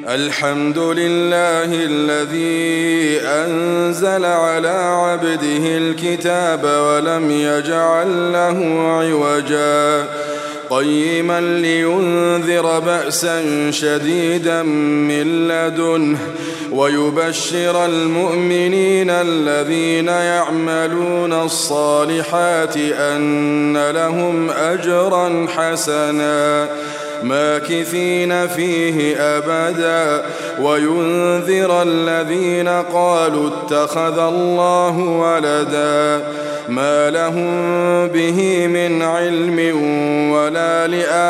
الحمد لله الذي أنزل على عبده الكتاب ولم يجعل له عوجا قيما لينذر بأسا شديدا من لدنه ويبشر المؤمنين الذين يعملون الصالحات أن لهم أجرا حسنا ماكثين فيه أبدا وينذر الذين قالوا اتخذ الله ولدا ما لهم به من علم ولا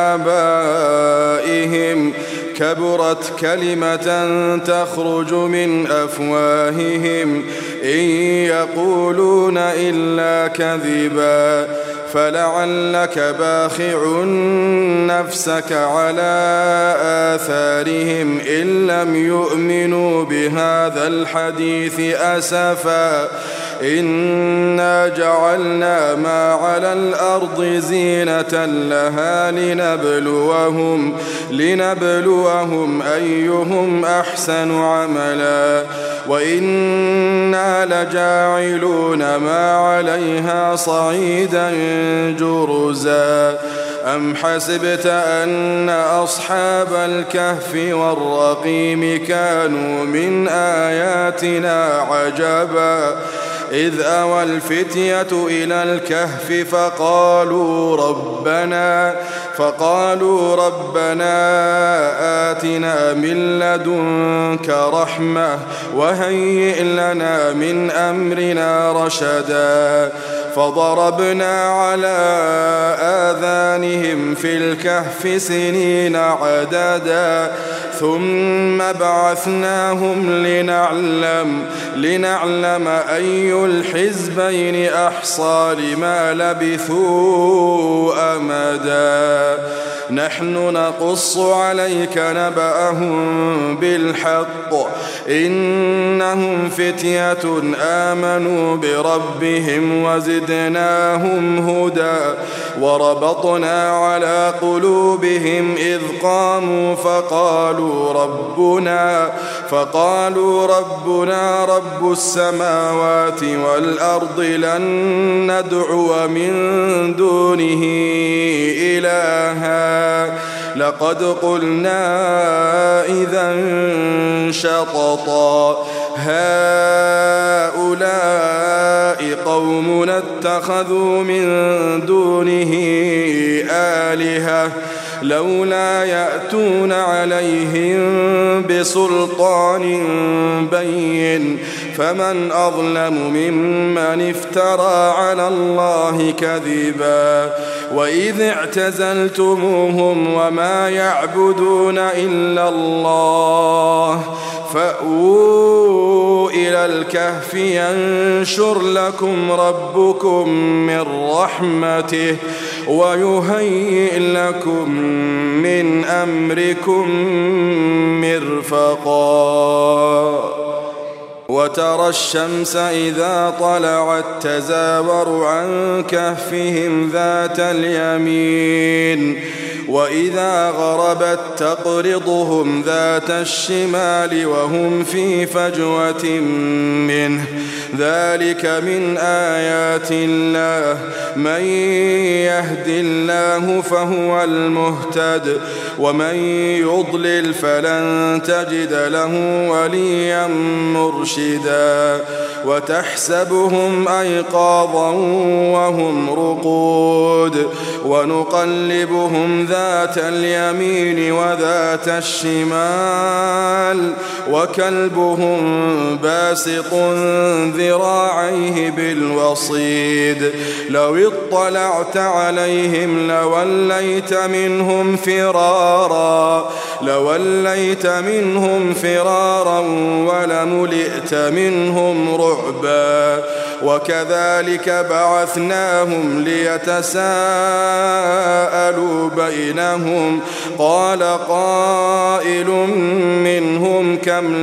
لآبائهم كبرت كلمة تخرج من أفواههم إن يقولون إلا كذبا فلعلك باخع نفسك على آثارهم إن لم يؤمنوا بهذا الحديث أسفا إنا جعلنا ما على الأرض زينة لها لنبلوهم أيهم أحسن عملا وإنا لجاعلون ما عليها صعيدا جرزا أم حسبت أن أصحاب الكهف والرقيم كانوا من آياتنا عجبا إذ أوى الفتية إلى الكهف فقالوا ربنا آتنا من لدنك رحمة وهيئ لنا من أمرنا رشدا فضربنا على آذانهم في الكهف سنين عددا ثم بعثناهم لنعلم أي الحزبين أحصى لما لبثوا أمدا نحن نقص عليك نبأهم بالحق إنهم فتية آمنوا بربهم وزدناهم هدى وربطنا على قلوبهم إذ قاموا فقالوا ربنا رب السماوات والأرض لن ندعو من دونه إلها لقد قلنا إذا شططا هؤلاء قومنا اتخذوا من دونه آلهة لولا يأتون عليهم بسلطان بين فمن أظلم ممن افترى على الله كذبا وإذ اعتزلتموهم وما يعبدون إلا الله فأووا إلى الكهف ينشر لكم ربكم من رحمته ويهيئ لكم من أمركم مرفقا وترى الشمس إذا طلعت تزاور عن كهفهم ذات اليمين وإذا غربت تقرضهم ذات الشمال وهم في فجوة منه ذلك من آيات الله من يهد الله فهو المهتد ومن يضلل فلن تجد له وليا مرشدا وتحسبهم أيقاظا وهم رقود ونقلبهم ذات اليمين وذات الشمال وكلبهم باسط ذراعيه بالوصيد لو اطلعت عليهم لوليت منهم فرارا ولملئت منهم رعبا وكذلك بعثناهم ليتساءلوا بينهم قال قائل منهم كم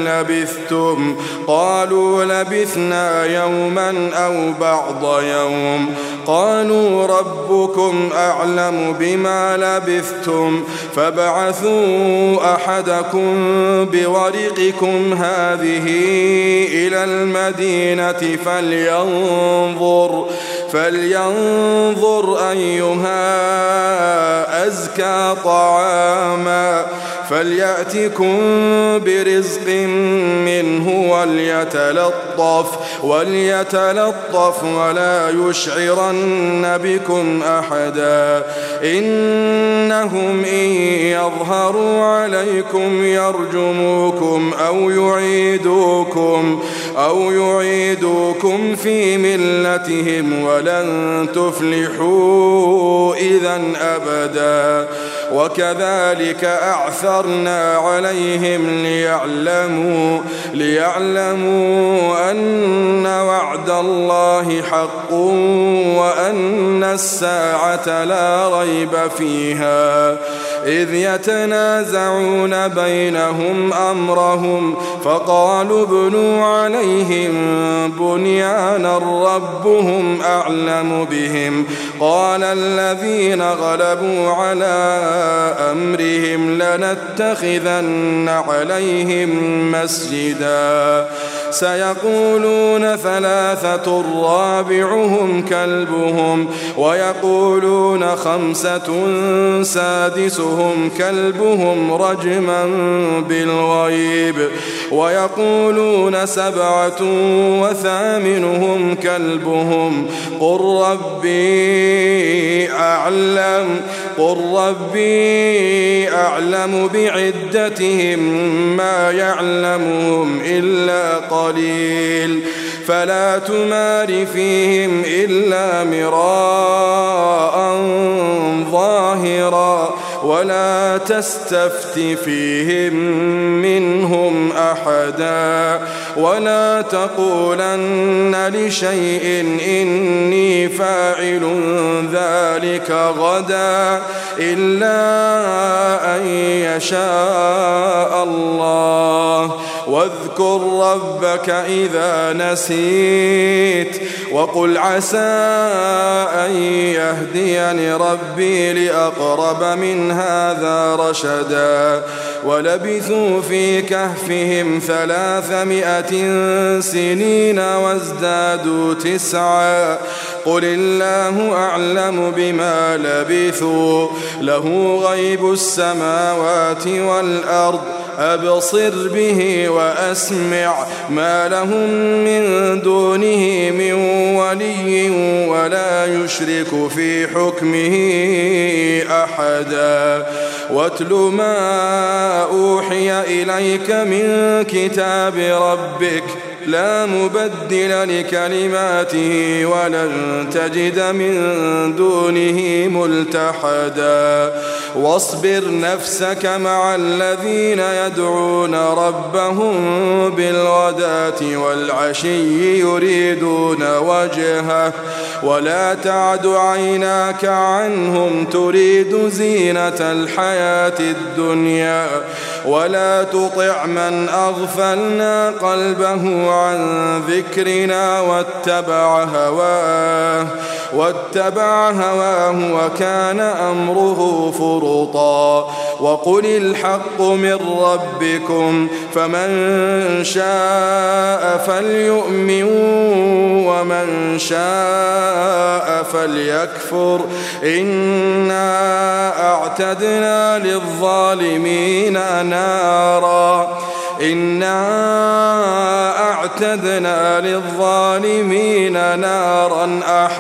لبثتم قالوا لبثنا يوما أو بعض يوم قالوا ربكم أعلم بما لبثتم فابعثوا أحدكم بورقكم هذه إلى المدينة فلينظر أيها أزكى طعاما فليأتكم برزق منه وليتلطف ولا يشعرن بكم أحدا إنهم إن يظهروا عليكم يرجموكم أو يعيدوكم في ملتهم ولن تفلحوا إذا أبدا وكذلك أعثرنا عليهم ليعلموا أن وعد الله حق وأن الساعة لا ريب فيها إذ يتنازعون بينهم أمرهم فقالوا ابنوا عليهم بنيانا ربهم أعلم بهم قال الذين غلبوا على أمرهم لنتخذن عليهم مسجدا سيقولون 3 رابعهم كلبهم ويقولون 5 سادسهم كلبهم رجما بالغيب ويقولون 7 وثامنهم كلبهم قل ربي أعلم بعدتهم ما يعلمهم إلا قليل فلا تمار فيهم إلا مراء ظاهرا ولا تستفت فيهم منهم أحدا ولا تقولن لشيء إني فاعل ذلك غدا إلا أن يشاء الله واذكر ربك إذا نسيت وقل عسى أن يهديني ربي لأقرب من هذا رشدا ولبثوا في كهفهم 300 سنين وازدادوا 9 قل الله أعلم بما لبثوا له غيب السماوات والأرض أبصر به وأسمع ما لهم من دونه من ولي ولا يشرك في حكمه أحدا واتل ما أوحي إليك من كتاب ربك لا مبدل لكلماته ولن تجد من دونه ملتحدا واصبر نفسك مع الذين يدعون ربهم بالغداة والعشي يريدون وجهه ولا تعد عيناك عنهم تريد زينة الحياة الدنيا ولا تطع من أغفلنا قلبه عن ذكرنا واتبع هواه وكان أمره فرطا وقل الحق من ربكم فمن شاء فليؤمن ومن شاء فليكفر إنا أعتدنا للظالمين نارا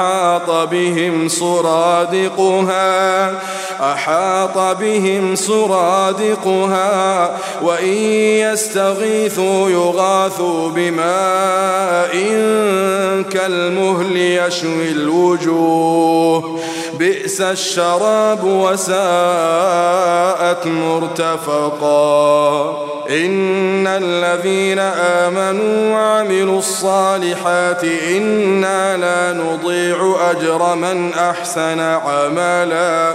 أحاط بهم سرادقها وإن يستغيثوا يغاثوا بماء كالمهل يشوي الوجوه بئس الشراب وساءت مرتفقا إن الذين آمنوا وعملوا الصالحات إنا لا نضيع أجر من أحسن عملا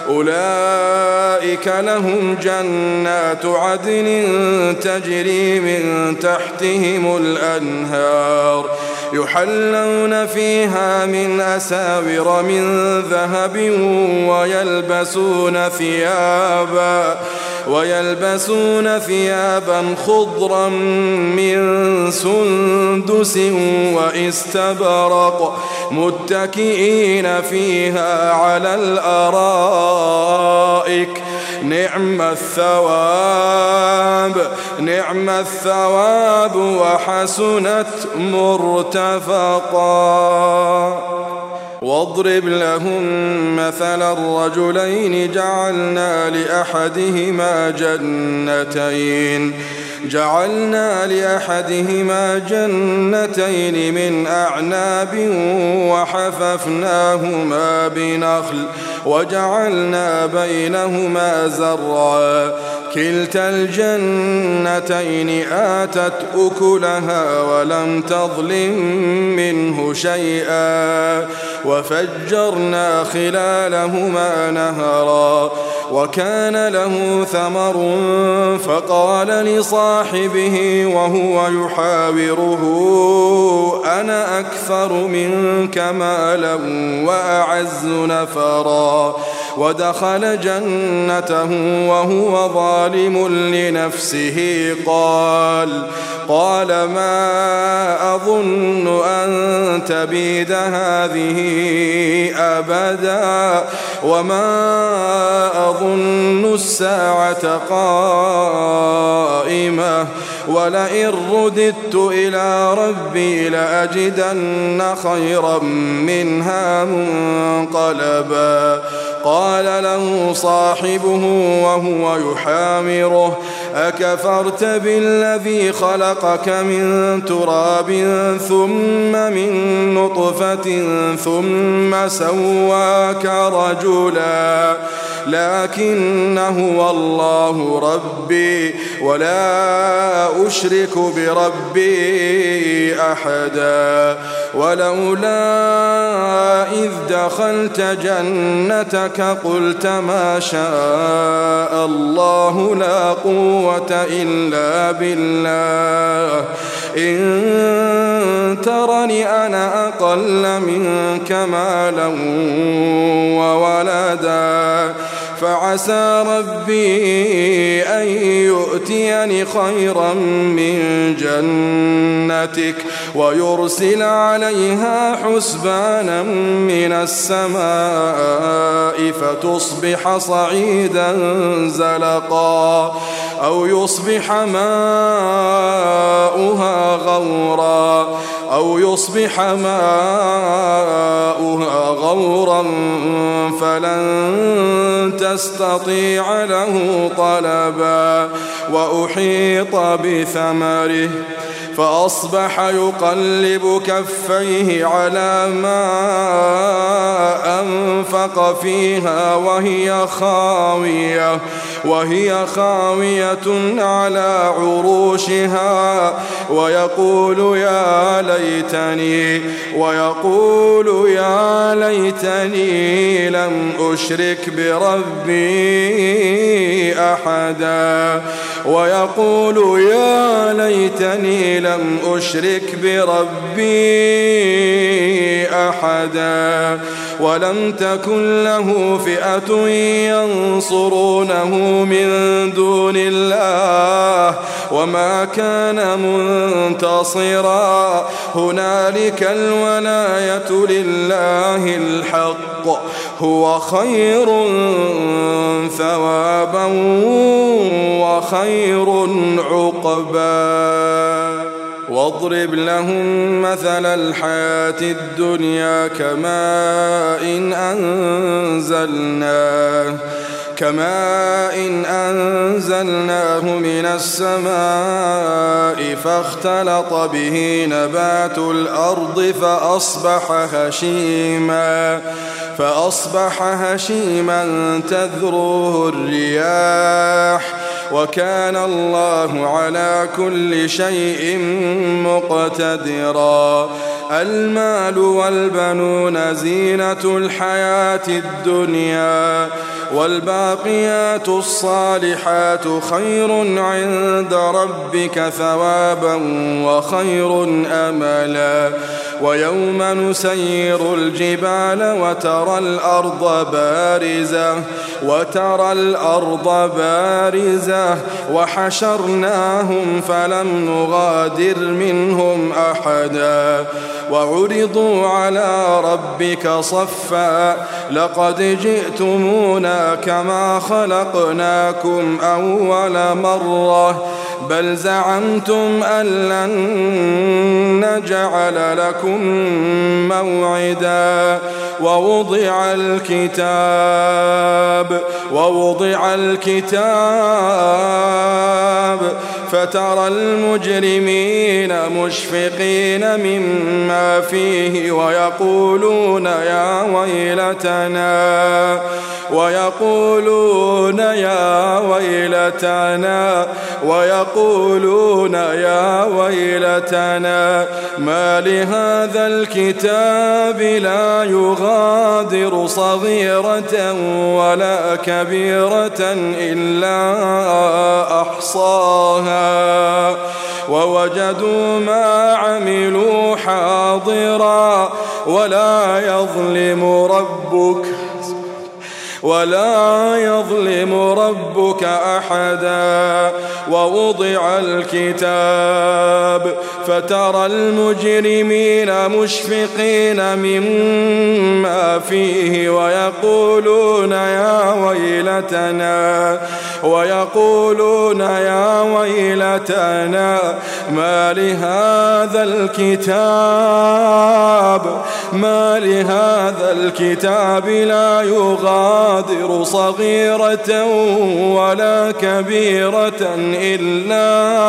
أولئك لهم جنات عدن تجري من تحتهم الأنهار يحلون فيها من أساور من ذهب ويلبسون ثيابا خضرا من سندس واستبرق متكئين فيها على الأرائك نعم الثواب وحسنت مرتفقا. واضرب لهم مثل الرجلين جعلنا لأحدهما جنتين من أعناب وحففناهما بنخل وجعلنا بينهما زرعا كلتا الجنتين آتت أكلها ولم تظلم منه شيئا وفجرنا خلالهما نهرا وكان له ثمر فقال لصاحبه وهو يحاوره أنا أكثر منك مالا وأعز نفرا ودخل جنته وهو ظالم لنفسه قال ما أظن أن تبيد هذه أبدا وما أظن الساعة قائمة ولئن رددت إلى ربي لأجدن خيرا منها منقلبا. قال له صاحبه وهو يحاوره أكفرت بالذي خلقك من تراب ثم من نطفة ثم سواك رجلا لكن هو الله ربي ولا أشرك بربي أحدا. ولولا إذ دخلت جنتك قلت ما شاء الله لا قوة إلا بالله إن ترني أنا أقل منك مالا وولدا فعسى ربي أن يؤتيني خيرا من جنتك ويرسل عليها حسبانا من السماء فتصبح صعيدا زلقا أو يصبح ماؤها غورا فلن تستطيع له طلبا وأحيط بثمره فأصبح يقلب كفيه على ما أنفق فيها وهي خاوية على عروشها ويقول يا ليتني لم أشرك بربي أحدا ولم تكن له فئة ينصرونه من دون الله وما كان منتصرا هنالك الولاية لله الحق هو خير ثوابا وخير عقبا. واضرب لهم مثل الحياة الدنيا كماء إن أنزلناه من السماء فاختلط به نبات الأرض فأصبح هشيما تذروه الرياح وكان الله على كل شيء مقتدرا. المال والبنون زينة الحياة الدنيا، والباقيات الصالحات خير عند ربك ثوابا وخير أملا. ويوم نسير الجبال وترى الأرض بارزة وحشرناهم فلم نغادر منهم أحدا وعرضوا على ربك صفا لقد جئتمونا كما خلقناكم أول مرة بل زعمتم أن لن نجعل لكم موعدا. ووضع الكتاب فترى المجرمين مشفقين مما فيه ويقولون يا ويلتنا ما لهذا الكتاب لا يغادر صغيرة ولا كبيرة إلا أحصاها ووجدوا ما عملوا حاضرا ولا يظلم ربك أحدا. ووضع الكتاب فترى المجرمين مشفقين مما فيه ويقولون يا ويلتنا ما لهذا الكتاب لا يغادر صغيرة ولا كبيرة إلا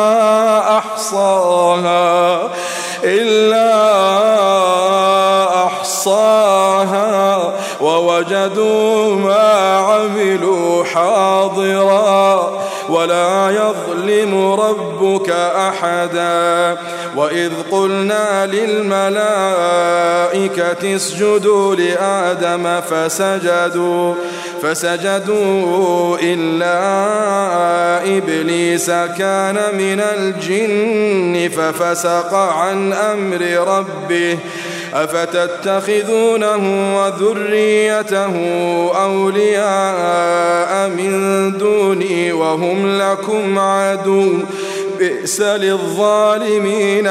أحصاها ووجدوا ما عملوا حاضرا ولا يظلم ربك أحدا. وإذ قلنا للملائكة اسجدوا لآدم فسجدوا إلا إبليس كان من الجن ففسق عن أمر ربه أفتتخذونه وذريته أولياء من دوني وهم لكم عدو بئس للظالمين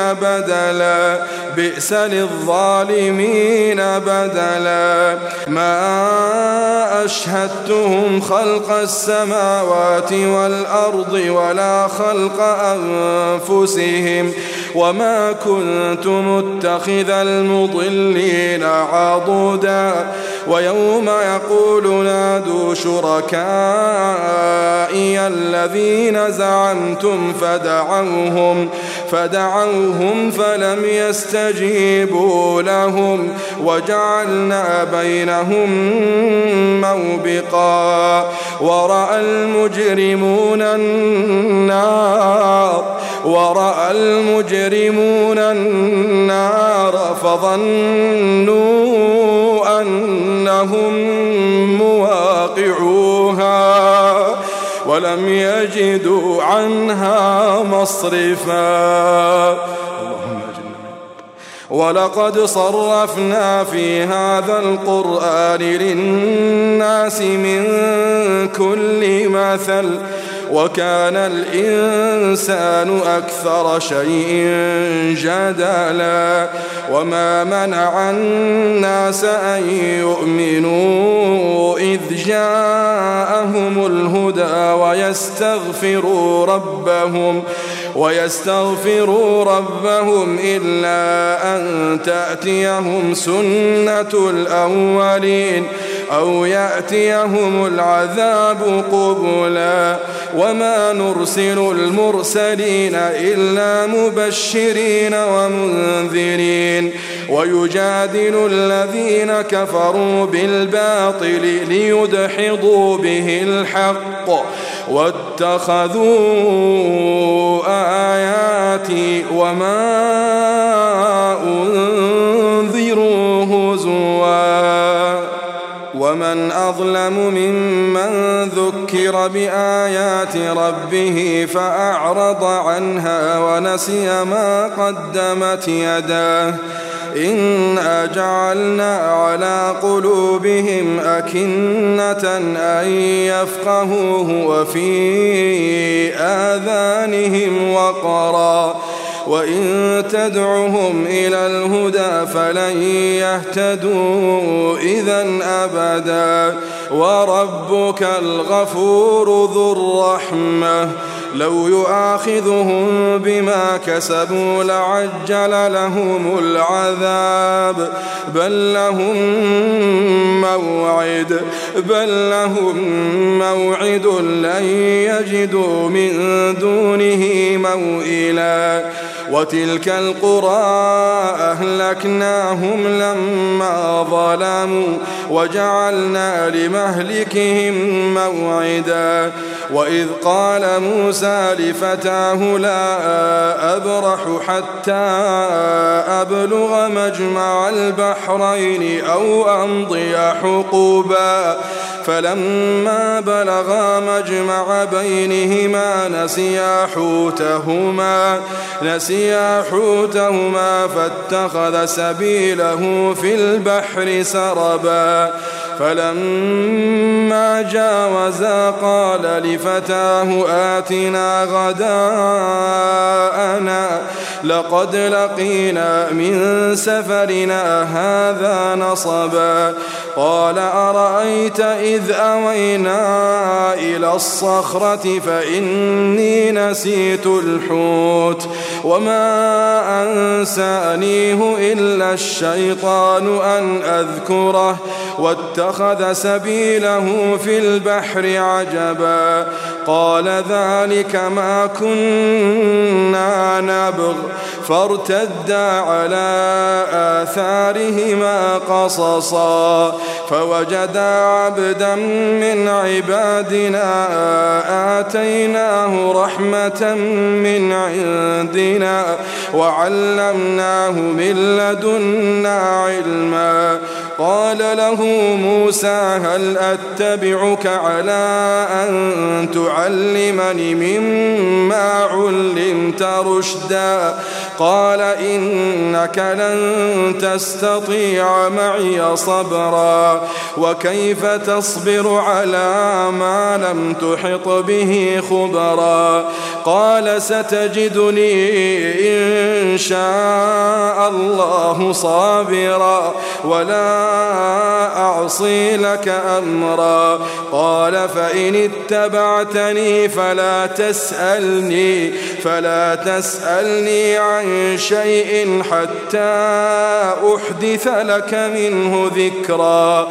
بدلا. ما أشهدتهم خلق السماوات والأرض ولا خلق أنفسهم وما كنت متخذ المضلين عضدا. ويوم يقول نادوا شركائي الذين زعمتم فدعوهم فلم يستجيبوا لهم وجعلنا بينهم موبقا. ورأى المجرمون النار فظنوا أنهم مواقعوها ولم يجدوا عنها مصرفا. ولقد صرفنا في هذا القرآن للناس من كل مثل وكان الإنسان أكثر شيء جدلا. وما منع الناس أن يؤمنوا إذ جاءهم الهدى ويستغفروا ربهم إلا أن تأتيهم سنة الأولين أو يأتيهم العذاب قبلا. وما نرسل المرسلين إلا مبشرين ومنذرين ويجادل الذين كفروا بالباطل ليدحضوا به الحق بالحق واتخذوا آياتي وما أنذروا هزوا ومن أظلم ممن ذكر بآيات ربه فأعرض عنها ونسي ما قدمت يداه إنا جعلنا على قلوبهم أكنة أن يفقهوه وفي آذانهم وقرا وإن تدعهم إلى الهدى فلن يهتدوا إذن أبدا وربك الغفور ذو الرحمة لو يؤاخذهم بما كسبوا لعجل لهم العذاب بل لهم موعد لن يجدوا من دونه موئلا وتلك القرى أهلكناهم لما ظلموا وجعلنا لمهلكهم موعدا وإذ قال موسى لفتاه لا أبرح حتى أبلغ مجمع البحرين أو أمضي حقوبا فلما بلغا مجمع بينهما نسيا حوتهما فاتخذ سبيله في البحر سربا فلما جاوزا قال لفتاه آتنا غداءنا لقد لقينا من سفرنا هذا نصبا قال أرأيت إذ أوينا إلى الصخرة فإني نسيت الحوت وما أنسانيه إلا الشيطان أن أذكره واتخذ سبيله في البحر عجبا قال ذلك ما كنا نبغ فارتدا على آثارهما قصصا فوجدا عبدا من عبادنا آتيناه رحمة من عندنا وعلمناه من لدنا علما قال له موسى هل أتبعك على أن تعلمني مما علمت رشدا قال إنك لن تستطيع معي صبرا وكيف تصبر على ما لم تحط به خبرا قال ستجدني إن شاء الله صابرا ولا أعصي لك أمرا قال فإن اتبعتني فلا تسألني عن شيء حتى أحدث لك منه ذكرا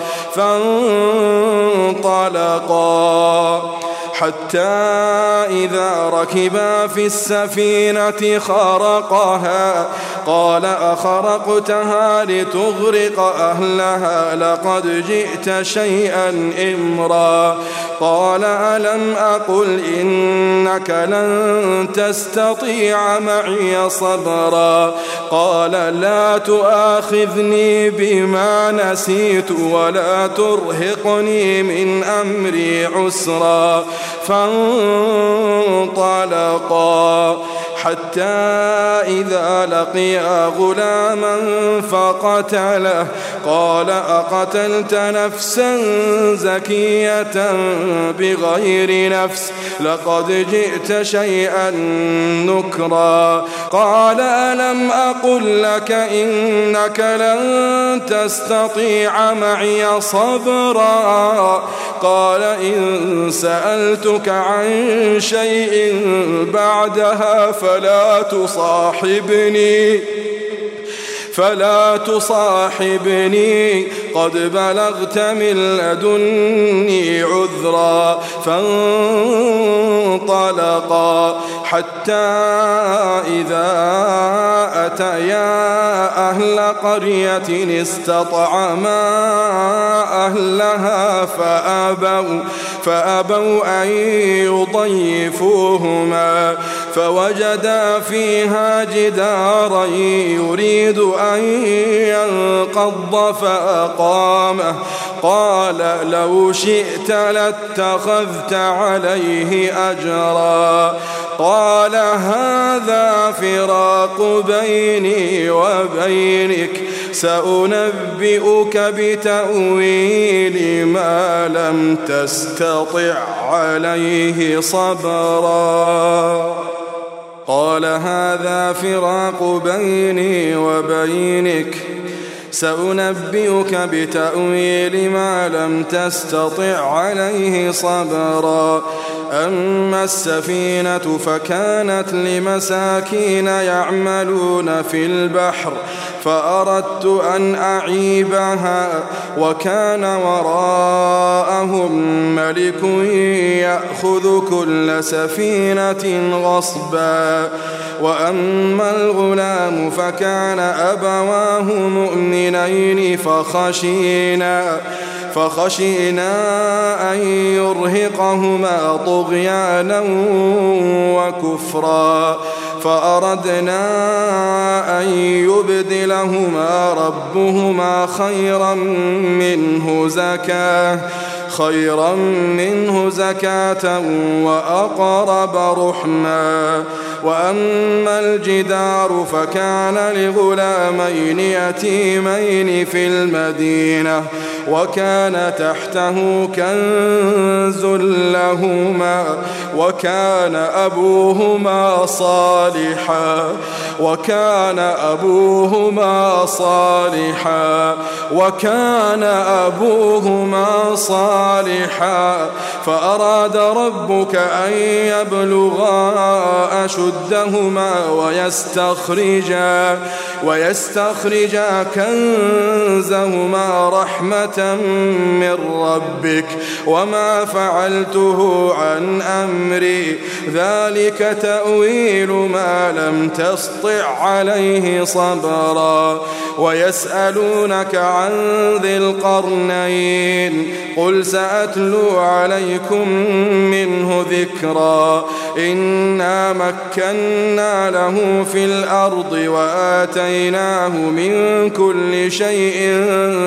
فانطلقا حتى إذا ركبا في السفينة خرقها قال أخرقتها لتغرق أهلها لقد جئت شيئا إمرا قال ألم أقل إنك لن تستطيع معي صبرا قال لا تؤاخذني بما نسيت ولا ترهقني من أمري عسرا فانطلقا حتى إذا لقيا غلاما فقتله قال أقتلت نفسا زكية بغير نفس لقد جئت شيئا نكرا قال ألم أقل لك إنك لن تستطيع معي صبرا قال إن سألتك عن شيء بعدها فلا تصاحبني قد بلغت من لدني عذرا فانطلقا حتى إذا أتيا أهل قرية استطعما أهلها فأبوا أن يضيفوهما فوجدا فيها جدارا يريد أن ينقض فأقامه قال لو شئت لاتخذت عليه أجرا قال هذا فراق بيني وبينك سأنبئك بتأويل ما لم تستطع عليه صبرا قال هذا فراق بيني وبينك سأنبئك بتأويل ما لم تستطع عليه صبرا أما السفينة فكانت لمساكين يعملون في البحر فأردت أن أعيبها وكان وراءهم ملك يأخذ كل سفينة غصبا وأما الغلام فكان أبواه مؤمنين فخشينا أن يرهقهما طغيانا وكفرا فأردنا أن يبدلهما ربهما خيرا منه زكاة وأقرب رحما وأما الجدار فكان لغلامين يتيمين في المدينة وكان تحته كنز لهما وكان أبوهما صالحا فأراد ربك أن يبلغا أشدهما ويستخرجا كنزهما رحمة من ربك وما فعلته عن أمري ذلك تأويل ما لم تسطع عليه صبرا ويسألونك عن ذي القرنين قل سأتلو عليكم منه ذكرا إنا مكنا له في الأرض وآتيناه من كل شيء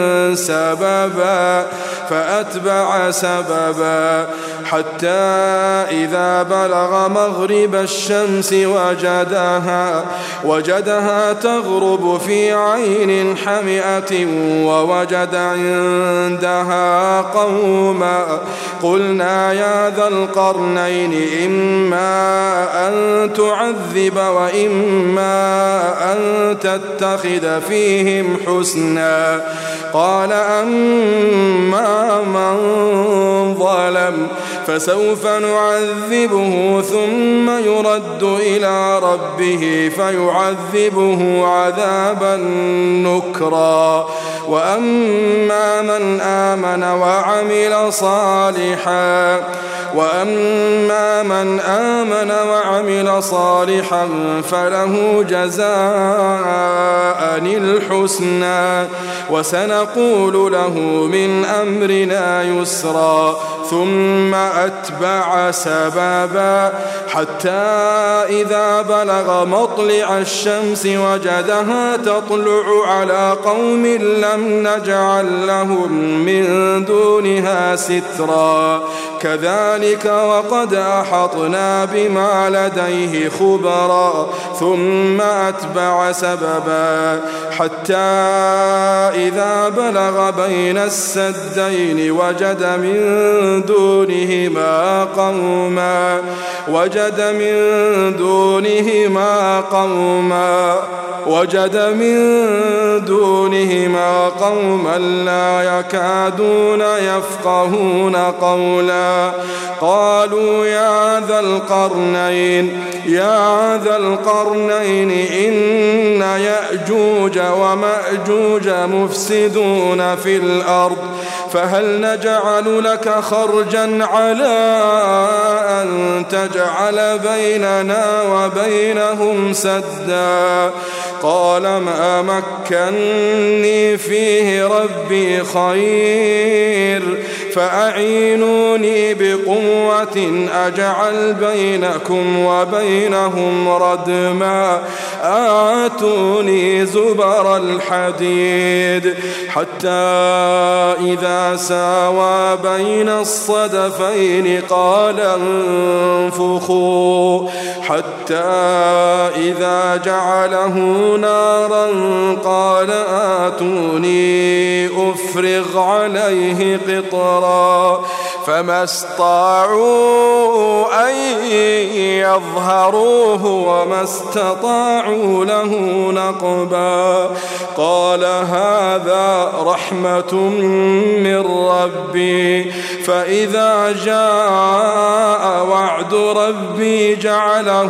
سببا فأتبع سببا حتى إذا بلغ مغرب الشمس وجدها تغرب في عين حمئة ووجد عندها قوما قلنا يا ذا القرنين إما أن تعذب وإما أن تتخذ فيهم حسنا قال أما من ظلم فسوف نعذبه ثم يرد إلى ربه فيعذبه عذابا نكرا وأما من آمن وعمل صالحا فله جزاء الحسنى وسنقول له من أمرنا يسرا ثم أتبع سببا حتى إذا بلغ مطلع الشمس وجدها تطلع على قوم لم نجعل لهم من دونها سترا كذلك وقد أحطنا بما لديه خبرا ثم أتبع سببا حتى إذا بلغ بين السدين وجد من دونهما قوما لا يكادون يفقهون قولا قالوا يا ذا القرنين إن يأجوج ومأجوج مفسدون في الأرض فهل نجعل لك خرجا على أن تجعل بيننا وبينهم سدا قال ما مكني فيه ربي خير فأعينوني بقوة أجعل بينكم وبينهم ردما آتوني زبر الحديد حتى إذا ساوى بين الصدفين قال انفخوا حتى إذا جعله نارا قال آتوني أفرغ عليه قطرا فما استطاعوا أن يظهروه وما استطاعوا له نقبا قال هذا رحمة من ربي فإذا جاء وعد ربي جعله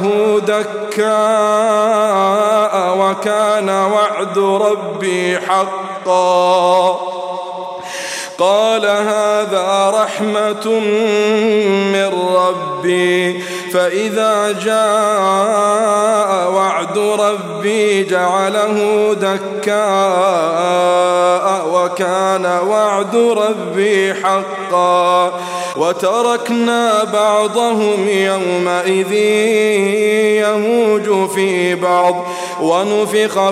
دكاء وكان وعد ربي حقا قال هذا رحمة من ربي فإذا جاء وعد ربي جعله دكاء وكان وعد ربي حقا وتركنا بعضهم يومئذ يموج في بعض ونفخ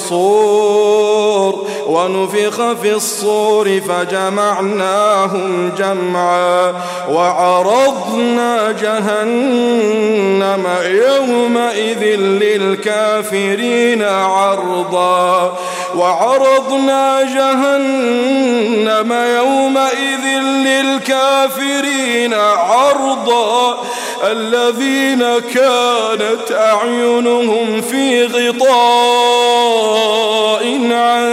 في الصور فجمعناهم جمعا وعرضنا جهنم يومئذ للكافرين عرضا الذين كانت أعينهم في غطاء عن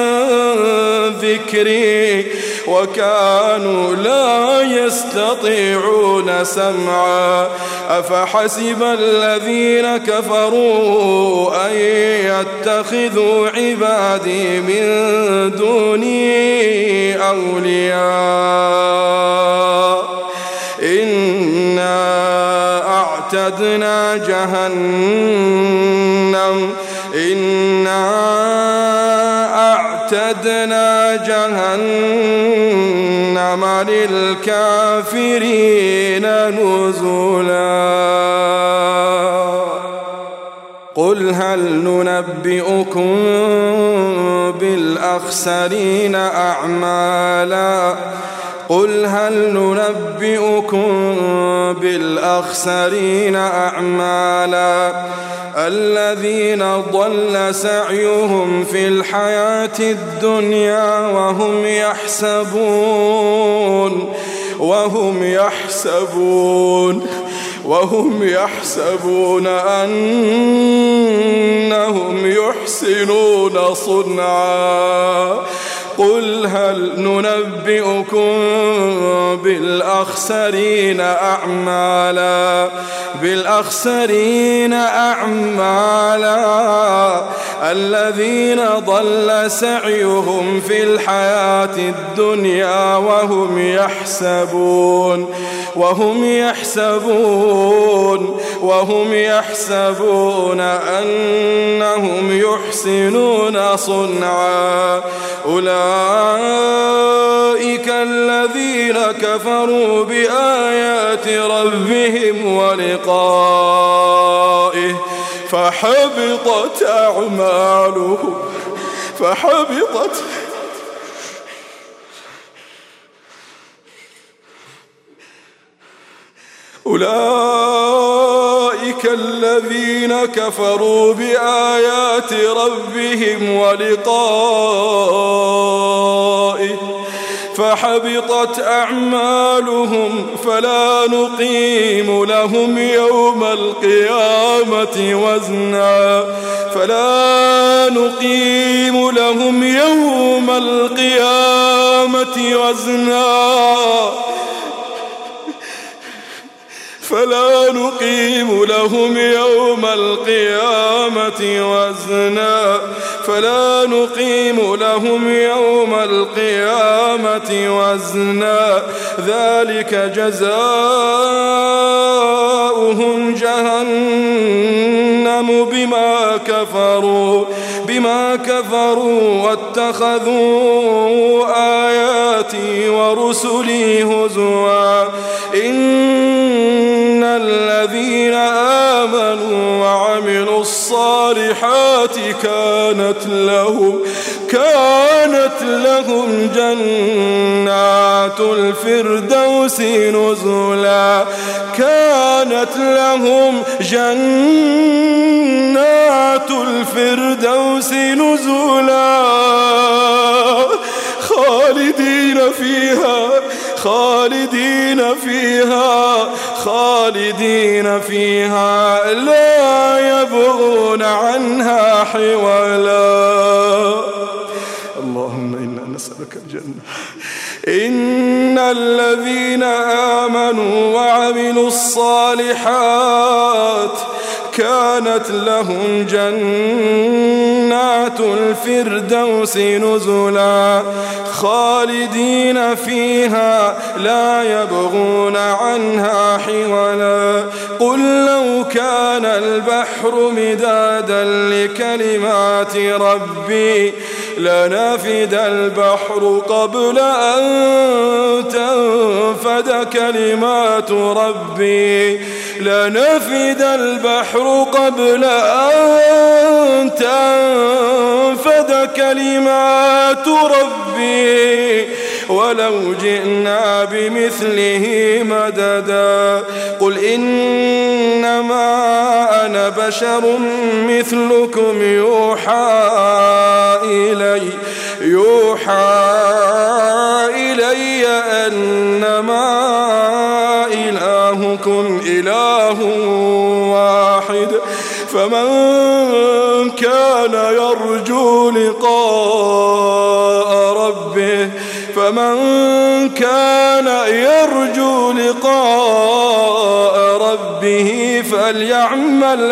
ذكري وكانوا لا يستطيعون سمعا أفحسب الذين كفروا أن يتخذوا عبادي من دوني أولياء إنا أعتدنا جهنم للكافرين نزلا قل هل ننبئكم بالأخسرين أعمالا قل هل ننبئكم بالأخسرين أعمالا الذين ضل سعيهم في الحياة الدنيا وهم يحسبون أنهم يحسنون صنعا قل هل ننبئكم بالأخسرين أعمالا الذين ضل سعيهم في الحياة الدنيا وهم يحسبون أنهم يحسنون صنعا أولئك الذين كفروا بآيات ربهم ولقائه فحبطت أعمالهم أولئك الذين كفروا بآيات ربهم ولقائه فحبطت أعمالهم فلا نقيم لهم يوم القيامة وزنا فلا نقيم لهم يوم القيامة وزنا ذلك جزاؤهم جهنم بما كفروا واتخذوا آياتي ورسلي هزوا إن الذين آمنوا وعملوا الصالحات كانت لهم جنات الفردوس نزلا خالدين فيها لا يبغون عنها حولا. اللهم إنا نسألك الجنة. إن الذين آمنوا وعملوا الصالحات كانت لهم جنات الفردوس نزلا خالدين فيها لا يبغون عنها حولا. قل لو كان البحر مدادا لكلمات ربي لنفد البحر قبل أن تنفد كلمات ربي ولو جئنا بمثله مددا. قل إنما أنا بشر مثلكم يوحى إلي أنما إلهكم إله واحد فمن كان يرجو لقاء ربه فليعمل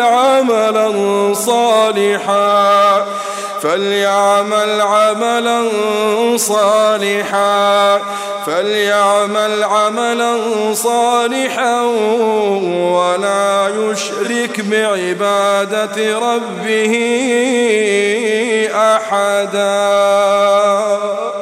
عملا صالحا ولا يشرك بعبادة ربه أحدا.